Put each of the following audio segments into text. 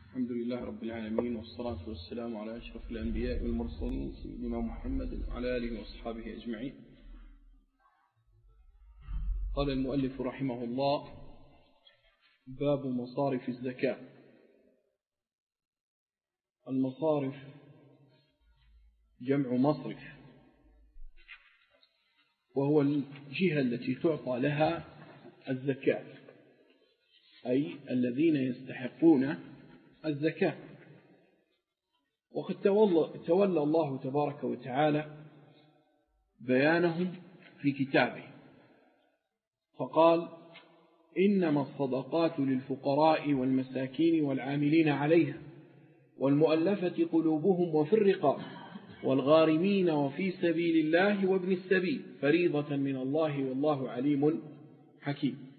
الحمد لله رب العالمين، والصلاة والسلام على أشرف الأنبياء والمرسلين سيدنا محمد وعلى آله وأصحابه أجمعين. قال المؤلف رحمه الله: باب مصارف الزكاة. المصارف جمع مصرف، وهو الجهة التي تعطى لها الزكاة، أي الذين يستحقون الزكاة. وقد تولى الله تبارك وتعالى بيانهم في كتابه، فقال: إنما الصدقات للفقراء والمساكين والعاملين عليها والمؤلفة قلوبهم وفي الرقاب والغارمين وفي سبيل الله وابن السبيل فريضة من الله والله عليم حكيم.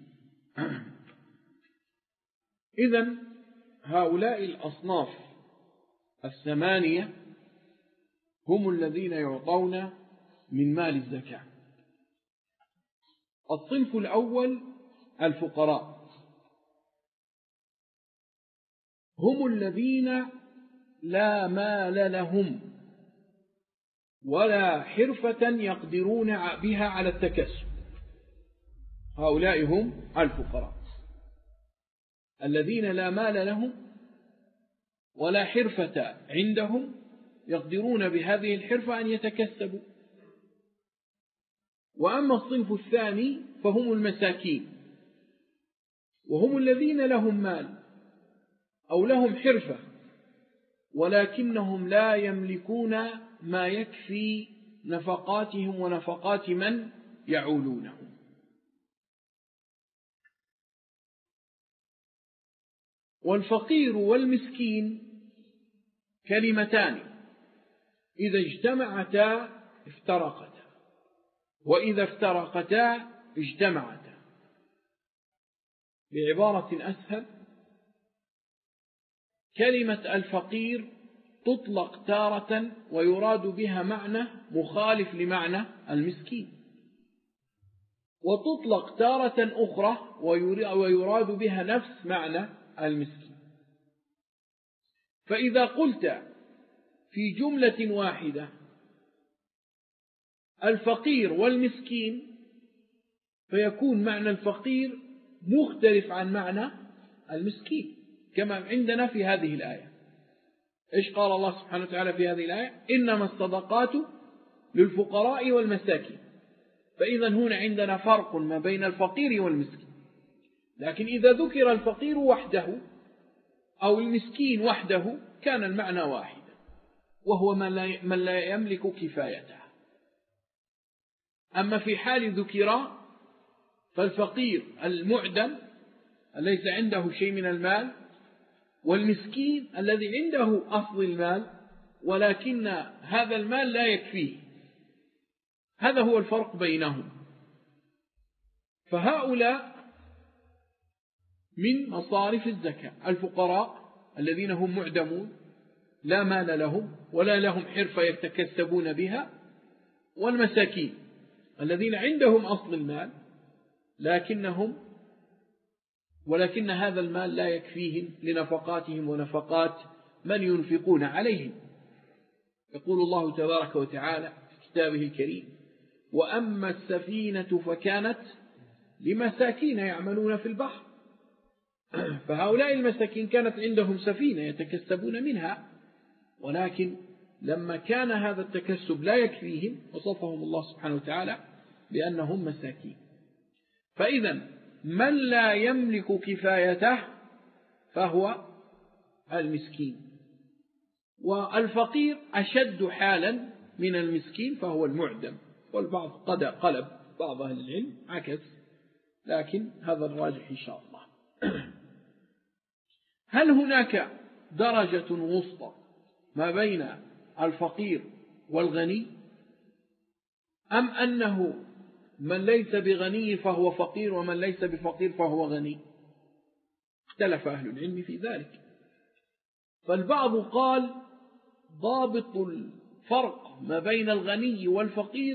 إذن هؤلاء الأصناف الثمانية هم الذين يعطون من مال الزكاة. الصنف الأول الفقراء، هم الذين لا مال لهم ولا حرفة يقدرون بها على التكسب. هؤلاء هم الفقراء الذين لا مال لهم ولا حرفة عندهم يقدرون بهذه الحرفة أن يتكسبوا. وأما الصنف الثاني فهم المساكين، وهم الذين لهم مال أو لهم حرفة ولكنهم لا يملكون ما يكفي نفقاتهم ونفقات من يعولونهم. والفقير والمسكين كلمتان إذا اجتمعتا افترقتا، وإذا افترقتا اجتمعتا. بعبارة أسهل، كلمة الفقير تطلق تارة ويراد بها معنى مخالف لمعنى المسكين، وتطلق تارة أخرى ويراد بها نفس معنى المسكين. فإذا قلت في جملة واحدة الفقير والمسكين، فيكون معنى الفقير مختلف عن معنى المسكين، كما عندنا في هذه الآية. إيش قال الله سبحانه وتعالى في هذه الآية؟ إنما الصدقات للفقراء والمساكين. فإذا هنا عندنا فرق ما بين الفقير والمسكين. لكن إذا ذكر الفقير وحده أو المسكين وحده كان المعنى واحدا، وهو من لا يملك كفايته. أما في حال ذكر فالفقير المعدم ليس عنده شيء من المال، والمسكين الذي عنده أصل المال ولكن هذا المال لا يكفيه. هذا هو الفرق بينهم. فهؤلاء من مصارف الزكاة: الفقراء الذين هم معدمون لا مال لهم ولا لهم حرفة يتكسبون بها، والمساكين الذين عندهم أصل المال ولكن هذا المال لا يكفيهم لنفقاتهم ونفقات من ينفقون عليهم. يقول الله تبارك وتعالى في كتابه الكريم: وأما السفينة فكانت لمساكين يعملون في البحر. فهؤلاء المساكين كانت عندهم سفينة يتكسبون منها، ولكن لما كان هذا التكسب لا يكفيهم وصفهم الله سبحانه وتعالى بأنهم مساكين. فإذا من لا يملك كفايته فهو المسكين، والفقير أشد حالا من المسكين فهو المعدم. والبعض قد قلب بعض أهل العلم عكس، لكن هذا الراجح إن شاء الله. هل هناك درجة وسطى ما بين الفقير والغني، أم أنه من ليس بغني فهو فقير ومن ليس بفقير فهو غني؟ اختلف أهل العلم في ذلك. فالبعض قال ضابط الفرق ما بين الغني والفقير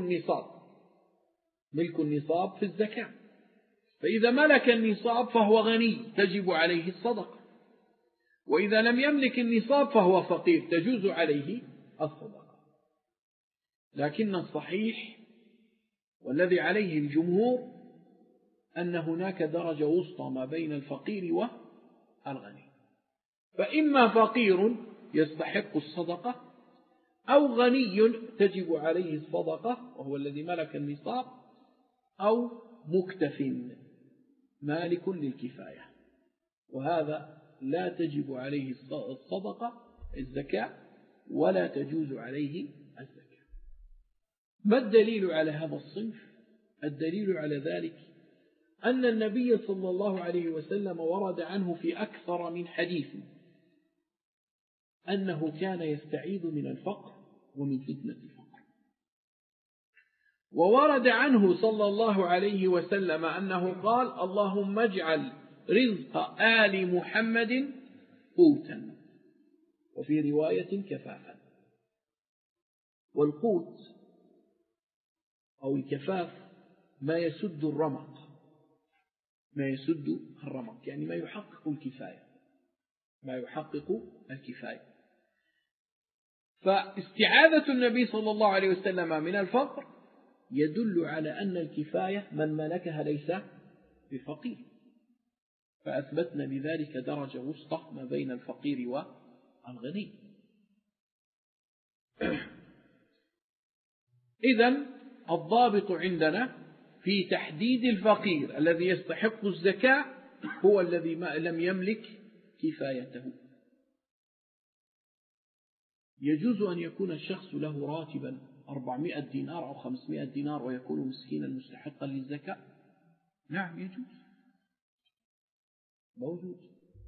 ملك النصاب في الزكاة. فإذا ملك النصاب فهو غني تجب عليه الصدقة، وإذا لم يملك النصاب فهو فقير تجوز عليه الصدقة. لكن الصحيح والذي عليه الجمهور أن هناك درجة وسطى ما بين الفقير والغني، فإما فقير يستحق الصدقة أو غني تجب عليه الصدقة وهو الذي ملك النصاب، أو مكتف مالك للكفاية، وهذا لا تجب عليه الصدقة الزكاة ولا تجوز عليه الزكاة. ما الدليل على هذا الصنف؟ الدليل على ذلك أن النبي صلى الله عليه وسلم ورد عنه في أكثر من حديث أنه كان يستعيذ من الفقر ومن فتنة الفقر، وورد عنه صلى الله عليه وسلم أنه قال: اللهم اجعل رزق آل محمد قوتا، وفي رواية كفافا. والقوت أو الكفاف ما يسد الرمق، ما يسد الرمق يعني ما يحقق الكفاية، ما يحقق الكفاية. فاستعاذة النبي صلى الله عليه وسلم من الفقر يدل على أن الكفاية من ملكها ليس بفقير، فأثبتنا بذلك درجة وسطى ما بين الفقير والغني. إذن الضابط عندنا في تحديد الفقير الذي يستحق الزكاة هو الذي لم يملك كفايته. يجوز أن يكون الشخص له راتبا 400 دينار أو 500 دينار ويكون مسكينا مستحقا للزكاة؟ نعم يجوز، موجود.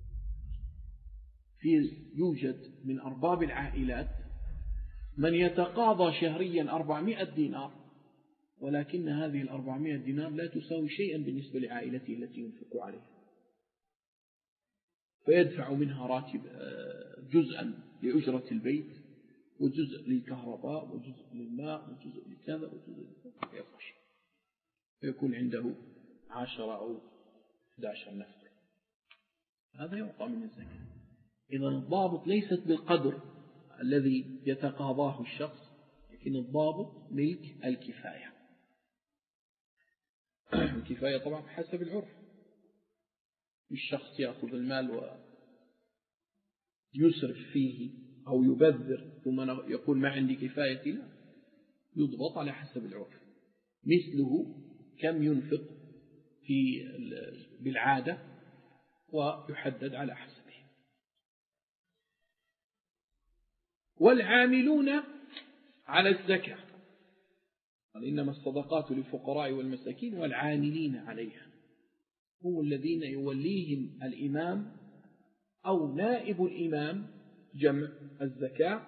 يوجد من أرباب العائلات من يتقاضى شهريا 400 دينار، ولكن هذه 400 دينار لا تساوي شيئا بالنسبة لعائلته التي ينفق عليها، فيدفع منها راتب جزءا لأجرة البيت، وجزء للكهرباء، وجزء للماء، وجزء لكذا، وجزء لكذا، فيكون عنده 10 أو 11 نفر، هذا يعطى من الزكاة. إذن الضابط ليست بالقدر الذي يتقاضاه الشخص، لكن الضابط ملك الكفاية. الكفاية طبعا حسب العرف، الشخص يأخذ المال ويسرف فيه أو يبذر ثم يقول ما عندي كفاية، لا، يضبط على حسب العرف. مثله كم ينفق بالعادة ويحدد على حسبه. والعاملون على الزكاة قال إنما الصدقات للفقراء والمساكين والعاملين عليها، هم الذين يوليهم الإمام أو نائب الإمام جمع الزكاة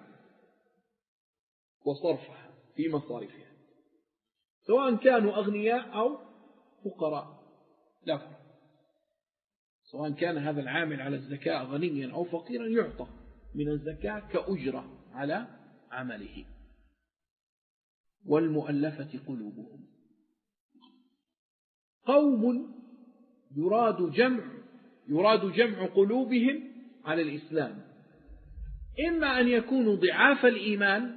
وصرفها في مصارفها، سواء كانوا أغنياء أو فقراء لا فرق. سواء كان هذا العامل على الزكاة غنيا أو فقيرا يعطى من الزكاة كأجرة على عمله. والمؤلفة قلوبهم، قوم يراد جمع قلوبهم على الإسلام، إما أن يكونوا ضعاف الإيمان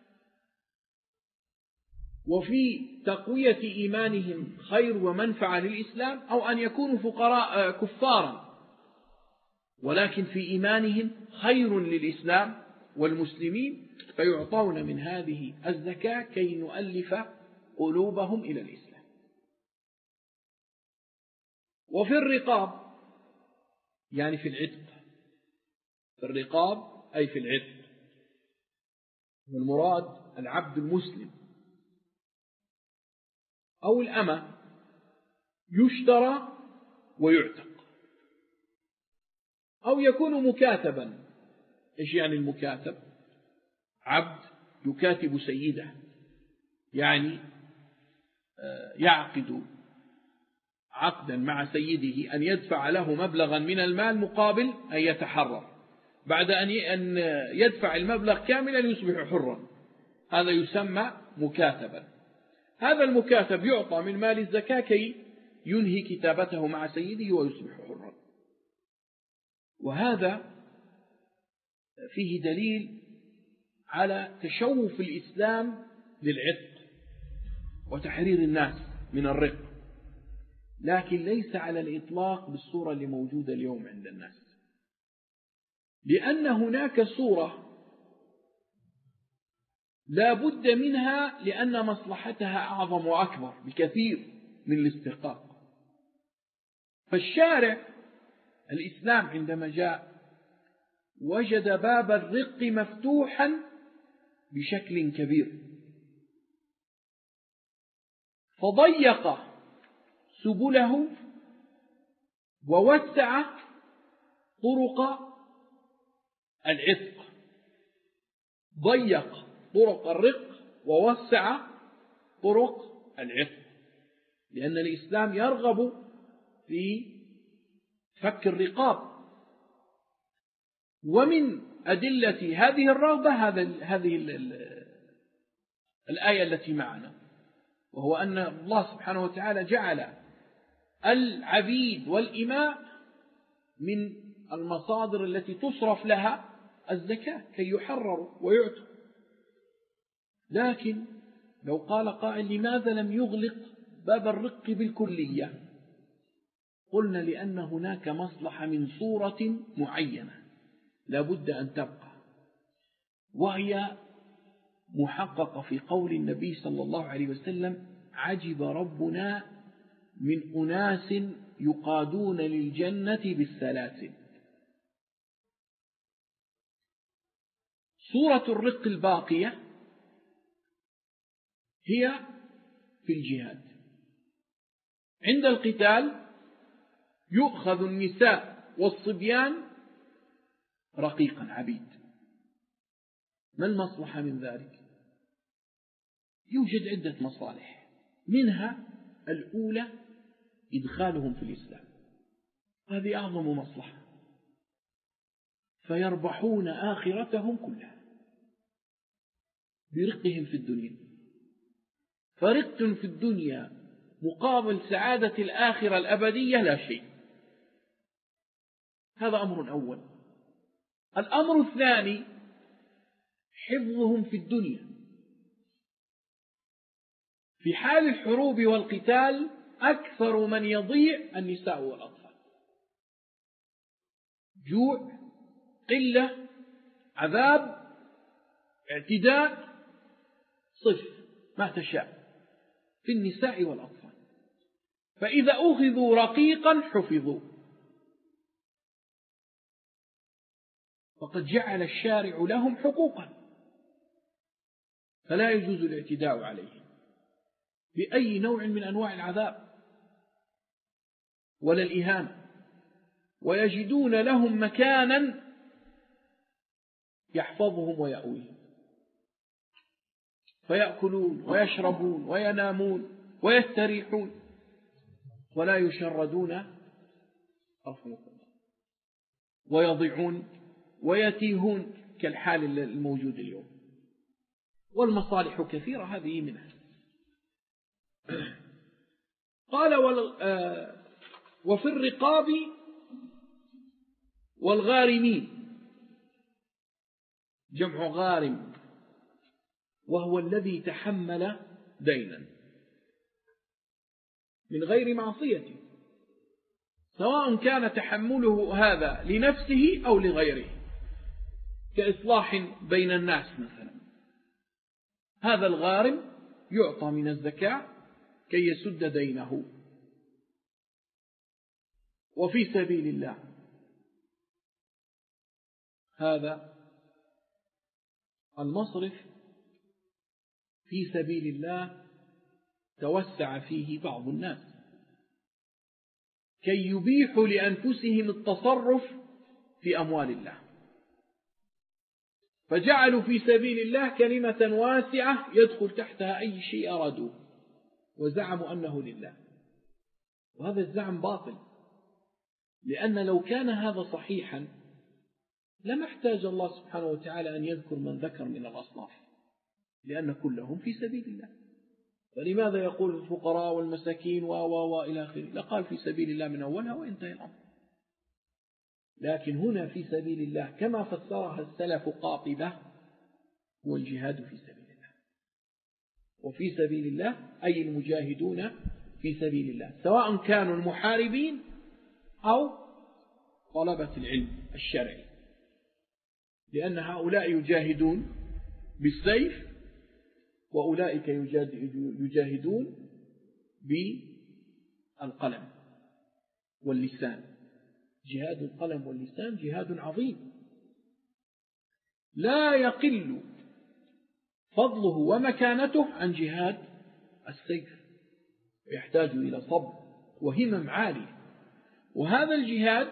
وفي تقوية إيمانهم خير ومنفعة للإسلام، أو أن يكونوا فقراء كفارا ولكن في إيمانهم خير للإسلام والمسلمين، فيعطون من هذه الزكاة كي نؤلف قلوبهم إلى الإسلام. وفي الرقاب يعني في العتق، في الرقاب أي في العتق، والمراد العبد المسلم أو الأمة يشترى ويعتق، أو يكون مكاتبا. إيش يعني المكاتب؟ عبد يكاتب سيده، يعني يعقد عقدا مع سيده أن يدفع له مبلغا من المال مقابل أن يتحرر، بعد أن يدفع المبلغ كاملا يصبح حرا، هذا يسمى مكاتبا. هذا المكاتب يعطى من مال الزكاة كي ينهي كتابته مع سيده ويصبح حرا. وهذا فيه دليل على تشوف الإسلام للعتق وتحرير الناس من الرق، لكن ليس على الإطلاق بالصورة اللي موجودة اليوم عند الناس، لأن هناك صورة لا بد منها لأن مصلحتها أعظم وأكبر بكثير من الاستحقاق. فالشارع الإسلام عندما جاء وجد باب الرق مفتوحا بشكل كبير، فضيق سبله ووسع طرق العتق، ضيق طرق الرق ووسع طرق العتق، لأن الإسلام يرغب في فك الرقاب. ومن أدلة هذه الرغبة هذه الآية التي معنا، وهو أن الله سبحانه وتعالى جعل العبيد والإماء من المصادر التي تصرف لها الزكاة كي يحرروا ويعتقوا. لكن لو قال قائل لماذا لم يغلق باب الرق بالكلية؟ قلنا لأن هناك مصلحة من صورة معينة لا بد أن تبقى، وهي محققة في قول النبي صلى الله عليه وسلم: عجب ربنا من أناس يقادون للجنة بالسلاسل. صورة الرق الباقية هي في الجهاد. عند القتال يؤخذ النساء والصبيان رقيقا عبيد. ما المصلحة من ذلك؟ يوجد عدة مصالح، منها الأولى إدخالهم في الإسلام، هذه أعظم مصلحة، فيربحون آخرتهم كلها برقهم في الدنيا. فرق في الدنيا مقابل سعادة الآخرة الأبدية لا شيء. هذا أمر أول. الأمر الثاني حفظهم في الدنيا. في حال الحروب والقتال أكثر من يضيع النساء والأطفال، جوع، قلة، عذاب، اعتداء، صف ما تشاء في النساء والأطفال. فإذا أخذوا رقيقا حفظوا. وقد جعل الشارع لهم حقوقا فلا يجوز الاعتداء عليهم بأي نوع من أنواع العذاب ولا الإهانة، ويجدون لهم مكانا يحفظهم ويأويهم، فيأكلون ويشربون وينامون ويستريحون ولا يشردون ويضيعون ويتيهون كالحال الموجود اليوم. والمصالح كثيرة هذه منها. قال وفي الرقاب والغارمين، جمع غارم، وهو الذي تحمل دينا من غير معصية، سواء كان تحمله هذا لنفسه أو لغيره، كإصلاح بين الناس مثلا. هذا الغارم يعطى من الزكاة كي يسد دينه. وفي سبيل الله، هذا المصرف في سبيل الله توسع فيه بعض الناس كي يبيحوا لأنفسهم التصرف في أموال الله، فجعلوا في سبيل الله كلمة واسعة يدخل تحتها أي شيء أرادوه، وزعموا أنه لله. وهذا الزعم باطل، لأن لو كان هذا صحيحا لما احتاج الله سبحانه وتعالى أن يذكر من ذكر من الأصناف، لأن كلهم في سبيل الله. فلماذا يقول الفقراء والمساكين وإلى آخره؟ لقال في سبيل الله من أولها وانتهى الأمر. لكن هنا في سبيل الله كما فسرها السلف قاطبة هو الجهاد في سبيل الله. وفي سبيل الله أي المجاهدون في سبيل الله، سواء كانوا المحاربين أو طلبة العلم الشرعي، لأن هؤلاء يجاهدون بالسيف وأولئك يجاهدون بالقلم واللسان. جهاد القلم واللسان جهاد عظيم لا يقل فضله ومكانته عن جهاد السيف، يحتاج إلى صبر وهمم عالية. وهذا الجهاد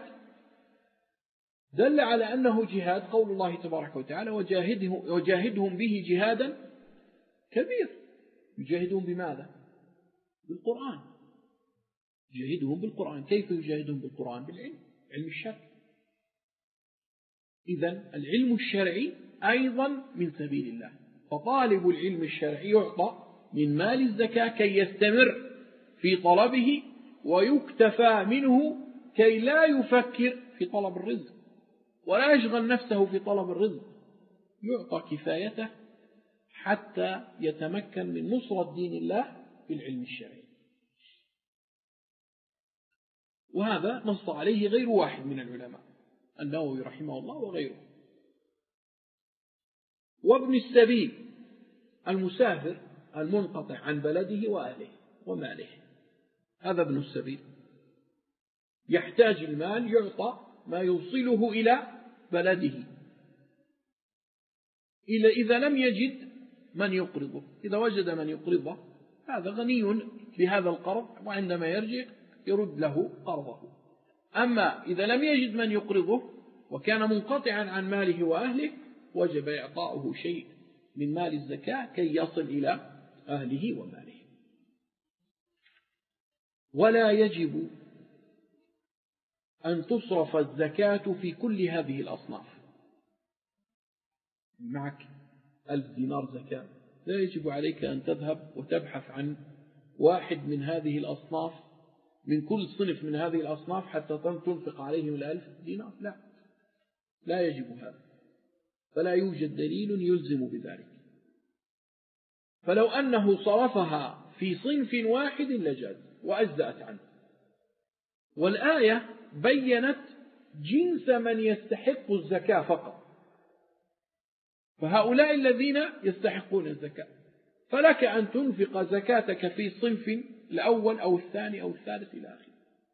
دل على أنه جهاد قول الله تبارك وتعالى وجاهدهم به جهادا كبير. يجاهدون بماذا؟ بالقرآن. يجاهدهم بالقرآن. كيف يجاهدون بالقرآن؟ بالعلم، علم الشرع. إذن العلم الشرعي أيضا من سبيل الله، فطالب العلم الشرعي يعطى من مال الزكاة كي يستمر في طلبه ويكتفى منه كي لا يفكر في طلب الرزق ولا يشغل نفسه في طلب الرزق، يعطى كفايته حتى يتمكن من نصرة دين الله بالعلم الشرعي. وهذا نص عليه غير واحد من العلماء، النووي رحمه الله وغيره. وابن السبيل المسافر المنقطع عن بلده وأهله وماله، هذا ابن السبيل يحتاج المال، يعطى ما يوصله إلى بلده إذا لم يجد من يقرضه. إذا وجد من يقرضه هذا غني بهذا القرض، وعندما يرجع يرد له قرضه. أما إذا لم يجد من يقرضه وكان منقطعا عن ماله وأهله وجب إعطاؤه شيء من مال الزكاة كي يصل إلى أهله وماله. ولا يجب أن تصرف الزكاة في كل هذه الأصناف. معك 1000 دينار زكاة، لا يجب عليك أن تذهب وتبحث عن واحد من هذه الأصناف، من كل صنف من هذه الأصناف حتى تنفق عليهم 1000 دينار. لا يجب هذا، فلا يوجد دليل يلزم بذلك. فلو أنه صرفها في صنف واحد لجاز وأجزأت عنه. والآية بيّنت جنس من يستحق الزكاة فقط، فهؤلاء الذين يستحقون الزكاة، فلك أن تنفق زكاتك في الصنف الأول أو الثاني أو الثالث إلى آخره.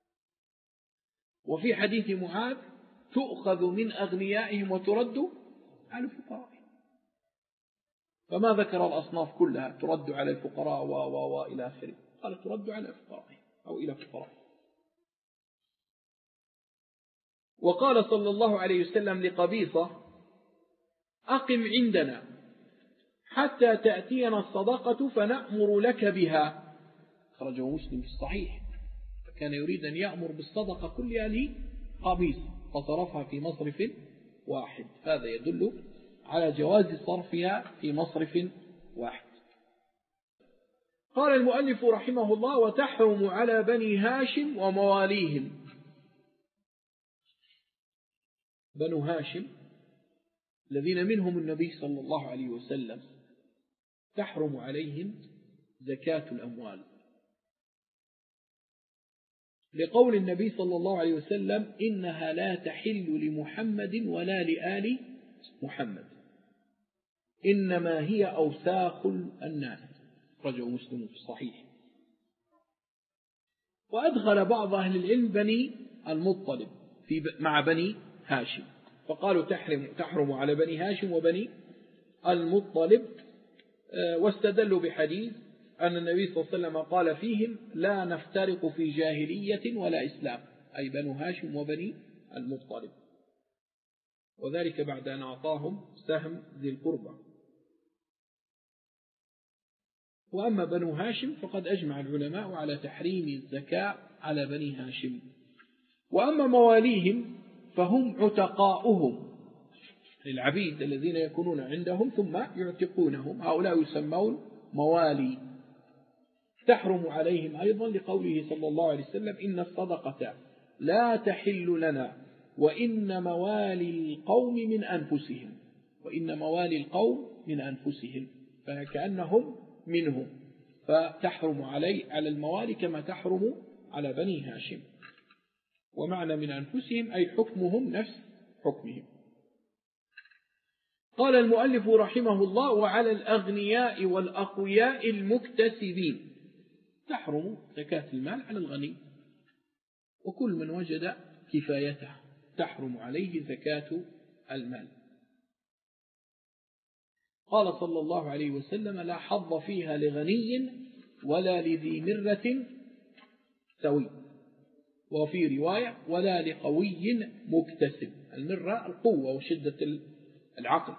وفي حديث معاذ تؤخذ من أغنيائهم وترد على الفقراء، فما ذكر الأصناف كلها ترد على الفقراء وإلى آخره، قال ترد على الفقراء أو إلى الفقراء. وقال صلى الله عليه وسلم لقبيصة أقم عندنا حتى تأتينا الصدقة فنأمر لك بها، خرجه مسلم في الصحيح. فكان يريد أن يأمر بالصدقة كلها لقبيصة فصرفها في مصرف واحد، هذا يدل على جواز صرفها في مصرف واحد. قال المؤلف رحمه الله وتحرم على بني هاشم ومواليهم. بنو هاشم الذين منهم النبي صلى الله عليه وسلم تحرم عليهم زكاة الأموال، لقول النبي صلى الله عليه وسلم إنها لا تحل لمحمد ولا لآل محمد، إنما هي أوساخ الناس، رجع مسلم في الصحيح. وأدخل بعض أهل العلم بني المطلب مع بني هاشم، فقالوا تحرم على بني هاشم وبني المطلب، واستدلوا بحديث أن النبي صلى الله عليه وسلم قال فيهم لا نفترق في جاهلية ولا إسلام، أي بنو هاشم وبني المطلب، وذلك بعد أن أعطاهم سهم ذي القربى. وأما بنو هاشم فقد أجمع العلماء على تحريم الزكاة على بني هاشم. وأما مواليهم فهم عتقاؤهم، العبيد الذين يكونون عندهم ثم يعتقونهم، هؤلاء يسمون موالي. تحرم عليهم أيضا لقوله صلى الله عليه وسلم إن الصدقة لا تحل لنا وإن موالي القوم من أنفسهم، وإن موالي القوم من أنفسهم، فكأنهم منهم، فتحرم على الموالي كما تحرم على بني هاشم. ومعنى من أنفسهم أي حكمهم نفس حكمهم. قال المؤلف رحمه الله: وعلى الأغنياء والأقوياء المكتسبين. تحرم زكاة المال على الغني، وكل من وجد كفايته تحرم عليه زكاة المال. قال صلى الله عليه وسلم: لا حظ فيها لغني ولا لذي مرة سوي، وفي رواية: ولا لقوي مكتسب. المرة القوة وشدة العقل،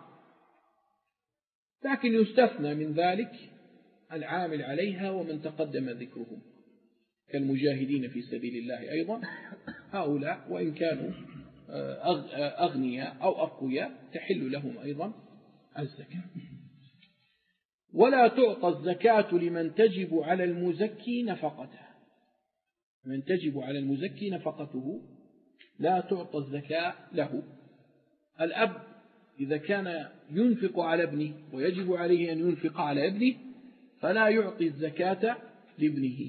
لكن يستثنى من ذلك العامل عليها ومن تقدم ذكرهم كالمجاهدين في سبيل الله أيضا. هؤلاء وإن كانوا أغنياء أو أقوياء تحل لهم أيضا الزكاة. ولا تعطى الزكاة لمن تجب على المزكي نفقته. من تجب على المزكي نفقته لا تعطى الزكاة له. الأب إذا كان ينفق على ابنه ويجب عليه أن ينفق على ابنه فلا يعطي الزكاة لابنه،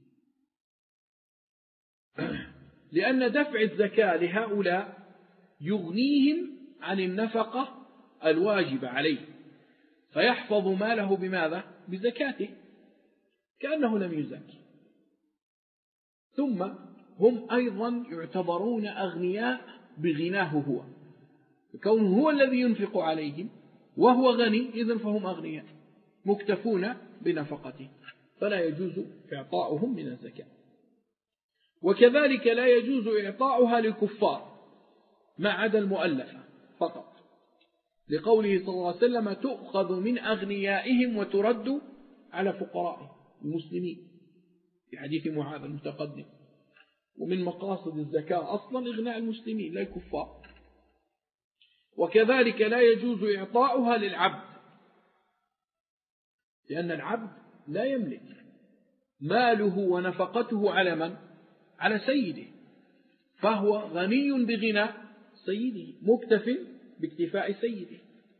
لأن دفع الزكاة لهؤلاء يغنيهم عن النفقة الواجبة عليه، فيحفظ ماله بماذا؟ بزكاته، كأنه لم يزكي. ثم هم أيضا يعتبرون أغنياء بغناه هو، كونه هو الذي ينفق عليهم وهو غني، إذن فهم أغنياء مكتفون بنفقته، فلا يجوز إعطاؤهم من الزكاة. وكذلك لا يجوز إعطاؤها للكفار ما عدا المؤلفة فقط، لقوله صلى الله عليه وسلم: تؤخذ من أغنيائهم وترد على فقرائهم المسلمين، في حديث معاذ المتقدم. ومن مقاصد الزكاة أصلا إغناء المسلمين لا الكفار. وكذلك لا يجوز إعطاؤها للعبد، لأن العبد لا يملك، ماله ونفقته على من؟ على سيده، فهو غني بغنى سيده مكتف باكتفاء سيده.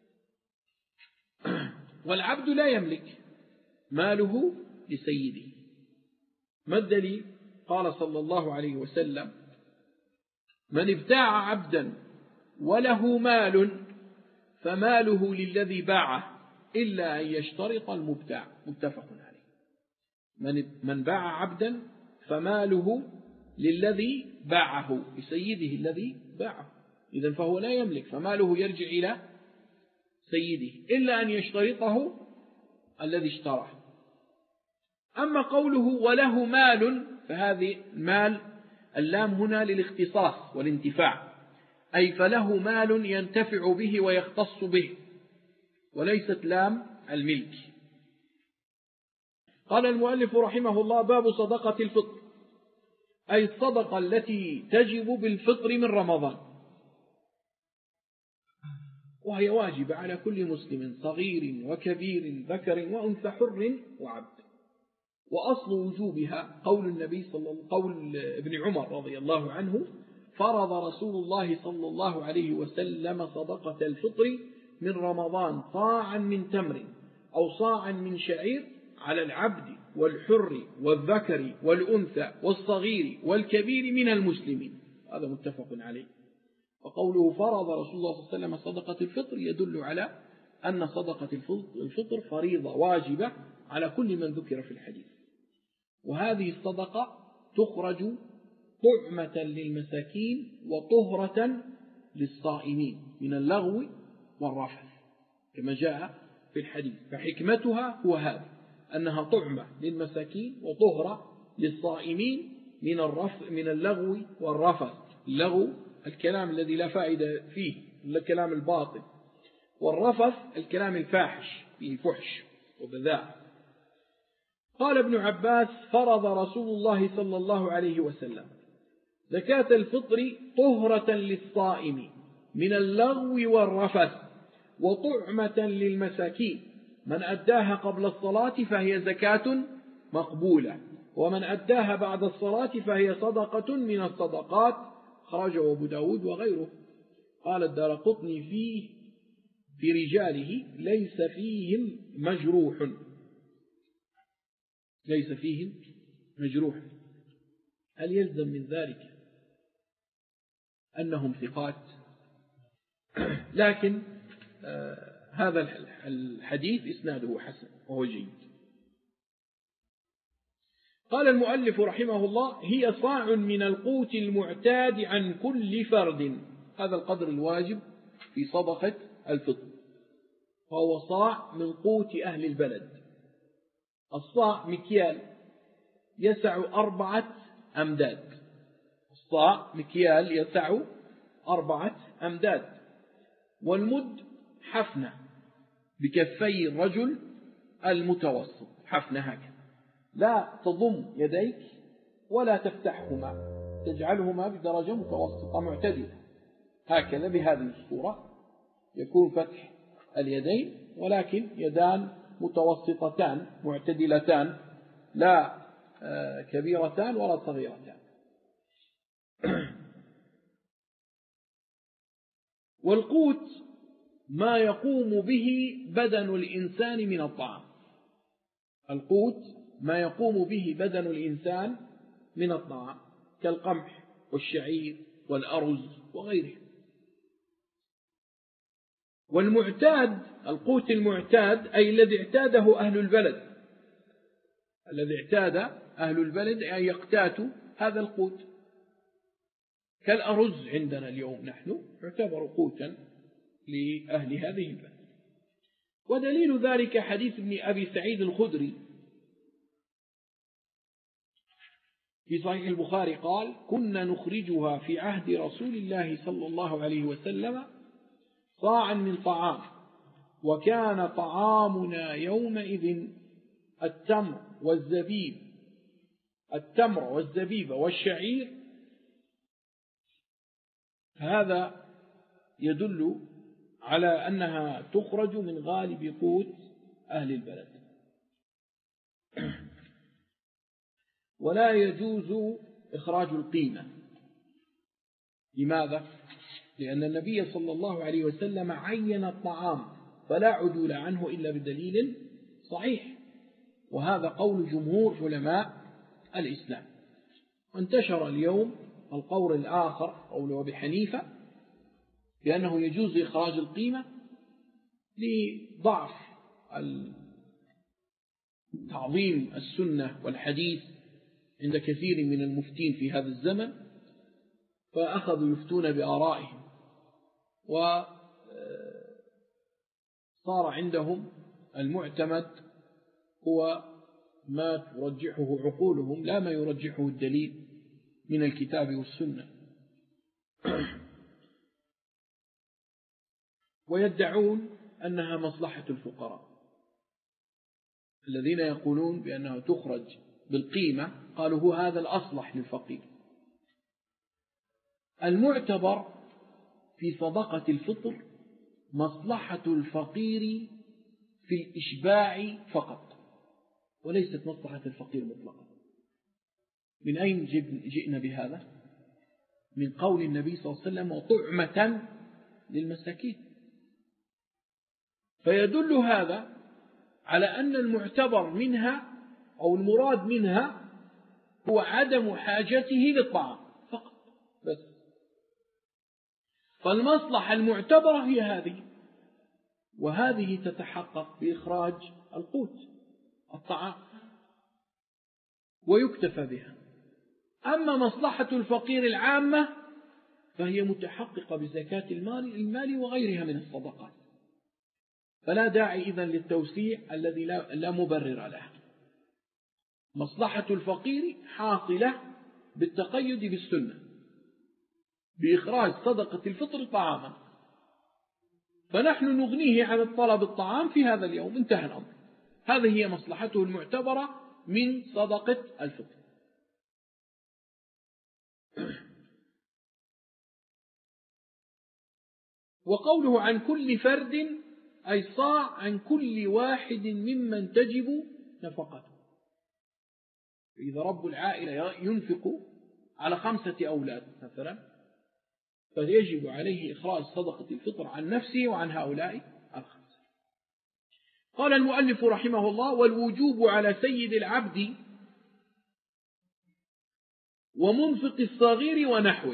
والعبد لا يملك، ماله لسيده. ما الدليل؟ قال صلى الله عليه وسلم: من ابتاع عبدا وله مال فماله للذي باعه إلا أن يشترط المبتاع. متفق عليه. من باع عبدا فماله للذي باعه، لسيده الذي باعه، إذن فهو لا يملك، فماله يرجع إلى سيده إلا أن يشترطه الذي اشتراه. أما قوله وله مال، فهذه المال اللام هنا للاختصاص والانتفاع، أي فله مال ينتفع به ويختص به، وليست لام الملك. قال المؤلف رحمه الله: باب صدقة الفطر، أي الصدقة التي تجب بالفطر من رمضان، وهي واجبة على كل مسلم صغير وكبير ذكر وأنثى حر وعبد. وأصل وجوبها قول ابن عمر رضي الله عنه: فرض رسول الله صلى الله عليه وسلم صدقة الفطر من رمضان صاعا من تمر أو صاعا من شعير على العبد والحر والذكر والأنثى والصغير والكبير من المسلمين. هذا متفق عليه. وقوله فرض رسول الله صلى الله عليه وسلم صدقة الفطر يدل على أن صدقة الفطر فريضة واجبة على كل من ذكر في الحديث. وهذه الصدقة تخرج طعمة للمساكين وطهرة للصائمين من اللغو والرفث كما جاء في الحديث. فحكمتها هو هذا، أنها طعمة للمساكين وطهرة للصائمين من اللغو والرفث. اللغو الكلام الذي لا فائدة فيه، الكلام الباطل، والرفث الكلام الفاحش فيه فحش وبذاء. قال ابن عباس: فرض رسول الله صلى الله عليه وسلم زكاة الفطر طهرة للصائم من اللغو والرفث وطعمة للمساكين، من أداها قبل الصلاة فهي زكاة مقبولة، ومن أداها بعد الصلاة فهي صدقة من الصدقات أخرجه أبو داود وغيره. قال الدارقطني فيه في رجاله ليس فيهم مجروح، ليس فيهم مجروح. هل يلزم من ذلك أنهم ثقات؟ لكن هذا الحديث إسناده حسن وهو جيد. قال المؤلف رحمه الله: هي صاع من القوت المعتاد عن كل فرد، هذا القدر الواجب في صدقة الفطر، وهو صاع من قوت أهل البلد. الصاع مكيال يسع 4 أمداد، الصاع مكيال يسع 4 أمداد، والمد حفنة بكفي الرجل المتوسط، حفنة هكذا، لا تضم يديك ولا تفتحهما، تجعلهما بدرجة متوسطة معتدلة هكذا، بهذه الصورة يكون فتح اليدين، ولكن يدان متوسطتان معتدلتان، لا كبيرتان ولا صغيرتان. والقوت ما يقوم به بدن الإنسان من الطعام، القوت ما يقوم به بدن الإنسان من الطعام كالقمح والشعير والأرز وغيره. والمعتاد، القوت المعتاد أي الذي اعتاده أهل البلد، الذي اعتاد أهل البلد أن يقتاتوا هذا القوت، كالأرز عندنا اليوم نحن يعتبر قوتا لأهل هذه البلد. ودليل ذلك حديث ابن أبي سعيد الخدري في صحيح البخاري قال: كنا نخرجها في عهد رسول الله صلى الله عليه وسلم صاعا من طعام، وكان طعامنا يومئذ التمر والزبيب والشعير. هذا يدل على أنها تخرج من غالب قوت أهل البلد. ولا يجوز إخراج القيمة. لماذا؟ لأن النبي صلى الله عليه وسلم عين الطعام فلا عدول عنه إلا بدليل صحيح، وهذا قول جمهور علماء الإسلام. وانتشر اليوم القول الآخر، قول أبي حنيفة، بأنه يجوز إخراج القيمة لضعف تعظيم السنة والحديث عند كثير من المفتين في هذا الزمن، فأخذوا يفتون بآرائهم، وصار عندهم المعتمد هو ما ترجحه عقولهم لا ما يرجحه الدليل من الكتاب والسنة. ويدعون أنها مصلحة الفقراء. الذين يقولون بأنها تخرج بالقيمة قالوا هو هذا الأصلح للفقير. المعتبر في صدقة الفطر مصلحة الفقير في الإشباع فقط، وليست مصلحة الفقير مطلقا. من أين جئنا بهذا؟ من قول النبي صلى الله عليه وسلم: وطعمة للمساكين. فيدل هذا على أن المعتبر منها أو المراد منها هو عدم حاجته للطعام فقط بس. فالمصلحة المعتبرة هي هذه، وهذه تتحقق بإخراج القوت الطعام ويكتفى بها. أما مصلحة الفقير العامة فهي متحققة بزكاة المال وغيرها من الصدقات، فلا داعي إذن للتوسيع الذي لا مبرر له. مصلحة الفقير حاصلة بالتقيد بالسنة بإخراج صدقة الفطر طعاما، فنحن نغنيه عن الطلب الطعام في هذا اليوم، انتهى الأمر. هذه هي مصلحته المعتبرة من صدقة الفطر. وقوله عن كل فرد أي صاع عن كل واحد ممن تجب نفقته. إذا رب العائلة ينفق على 5 أولاد مثلا، فيجب عليه إخراج صدقة الفطر عن نفسه وعن هؤلاء الخمسة. قال المؤلف رحمه الله: والوجوب على سيد العبد ومنفق الصغير ونحوه،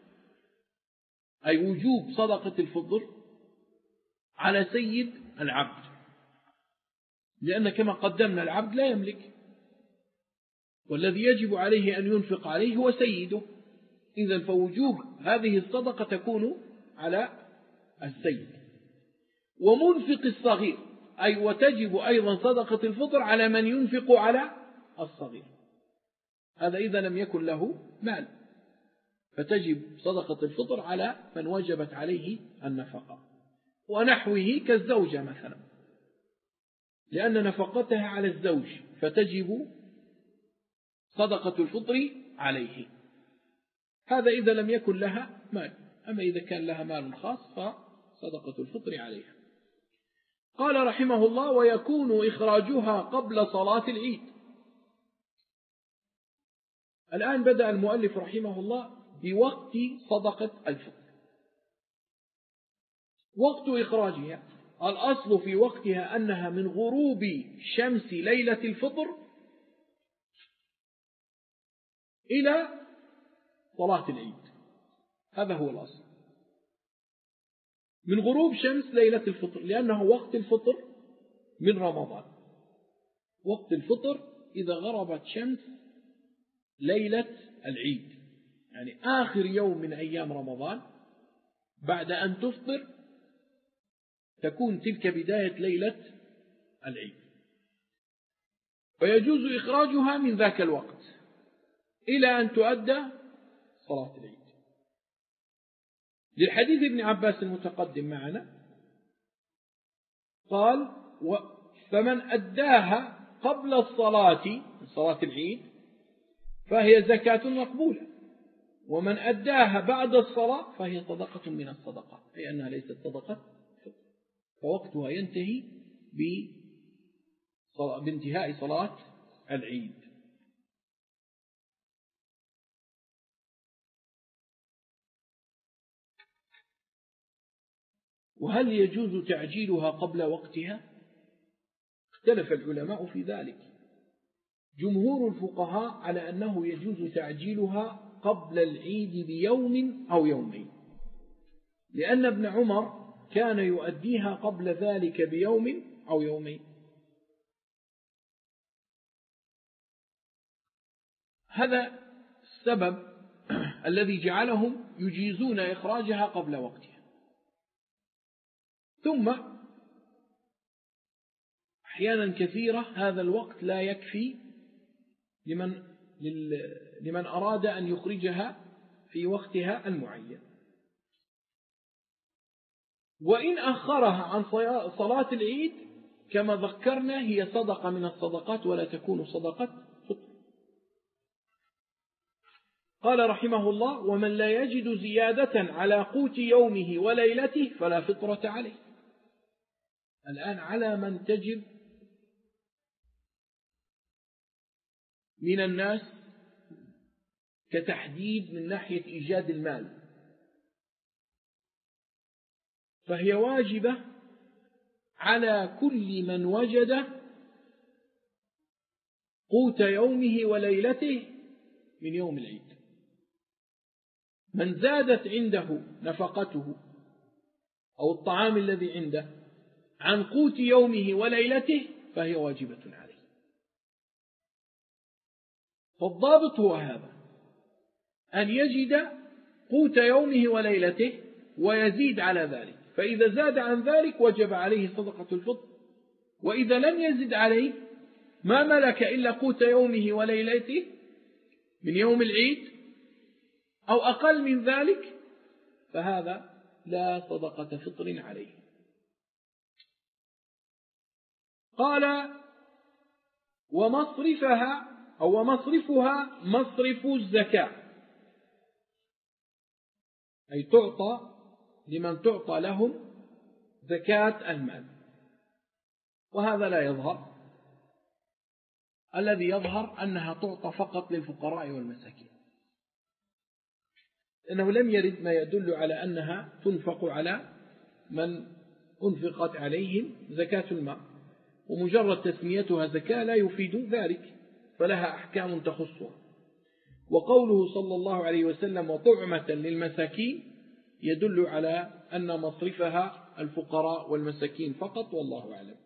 أي وجوب صدقة الفطر على سيد العبد، لأن كما قدمنا العبد لا يملك، والذي يجب عليه أن ينفق عليه هو سيده، إذن فوجوب هذه الصدقة تكون على السيد. ومنفق الصغير، أي وتجب أيضا صدقة الفطر على من ينفق على الصغير، هذا إذا لم يكن له مال، فتجب صدقة الفطر على من وجبت عليه النفقة. ونحوه كالزوجة مثلا، لأن نفقتها على الزوج فتجب صدقة الفطر عليه، هذا إذا لم يكن لها مال. أما إذا كان لها مال خاص فصدقة الفطر عليها. قال رحمه الله: ويكون إخراجها قبل صلاة العيد. الآن بدأ المؤلف رحمه الله بوقت صدقة الفطر. وقت إخراجها، الأصل في وقتها أنها من غروب شمس ليلة الفطر إلى صلاة العيد، هذا هو الأصل، من غروب شمس ليلة الفطر، لأنه وقت الفطر من رمضان. وقت الفطر إذا غربت شمس ليلة العيد، يعني آخر يوم من أيام رمضان بعد أن تفطر تكون تلك بداية ليلة العيد، ويجوز إخراجها من ذاك الوقت إلى أن تؤدى صلاة العيد، للحديث ابن عباس المتقدم معنا قال: فمن أداها قبل الصلاة، صلاة العيد، فهي زكاة مقبولة، ومن أداها بعد الصلاة فهي صدقة من الصدقات، أي أنها ليست صدقة، فوقتها ينتهي بانتهاء صلاة العيد. وهل يجوز تعجيلها قبل وقتها؟ اختلف العلماء في ذلك. جمهور الفقهاء على أنه يجوز تعجيلها قبل العيد بيوم أو يومين، لأن ابن عمر كان يؤديها قبل ذلك بيوم أو يومين. هذا السبب الذي جعلهم يجيزون إخراجها قبل وقتها. ثم أحيانا كثيرة هذا الوقت لا يكفي لمن أراد أن يخرجها في وقتها المعين، وإن أخرها عن صلاة العيد كما ذكرنا هي صدقة من الصدقات ولا تكون صدقة فطر. قال رحمه الله: ومن لا يجد زيادة على قوت يومه وليلته فلا فطرة عليه. الآن على من تجب من الناس كتحديد من ناحية إيجاد المال، فهي واجبة على كل من وجد قوت يومه وليلته من يوم العيد. من زادت عنده نفقته أو الطعام الذي عنده عن قوت يومه وليلته فهي واجبة عليه. فالضابط هو هذا، أن يجد قوت يومه وليلته ويزيد على ذلك، فإذا زاد عن ذلك وجب عليه صدقة الفطر، وإذا لم يزد عليه ما ملك إلا قوت يومه وليلته من يوم العيد أو أقل من ذلك فهذا لا صدقة فطر عليه. قال: ومصرفها أو ومصرفها مصرف الزكاة، أي تعطى لمن تعطى لهم زكاة المال، وهذا لا يظهر. الذي يظهر أنها تعطى فقط للفقراء والمساكين. أنه لم يرد ما يدل على أنها تنفق على من أنفقت عليهم زكاة المال، ومجرد تسميتها زكاة لا يفيد ذلك، فلها أحكام تخصها. وقوله صلى الله عليه وسلم وطعمة للمساكين يدل على أن مصرفها الفقراء والمساكين فقط، والله أعلم.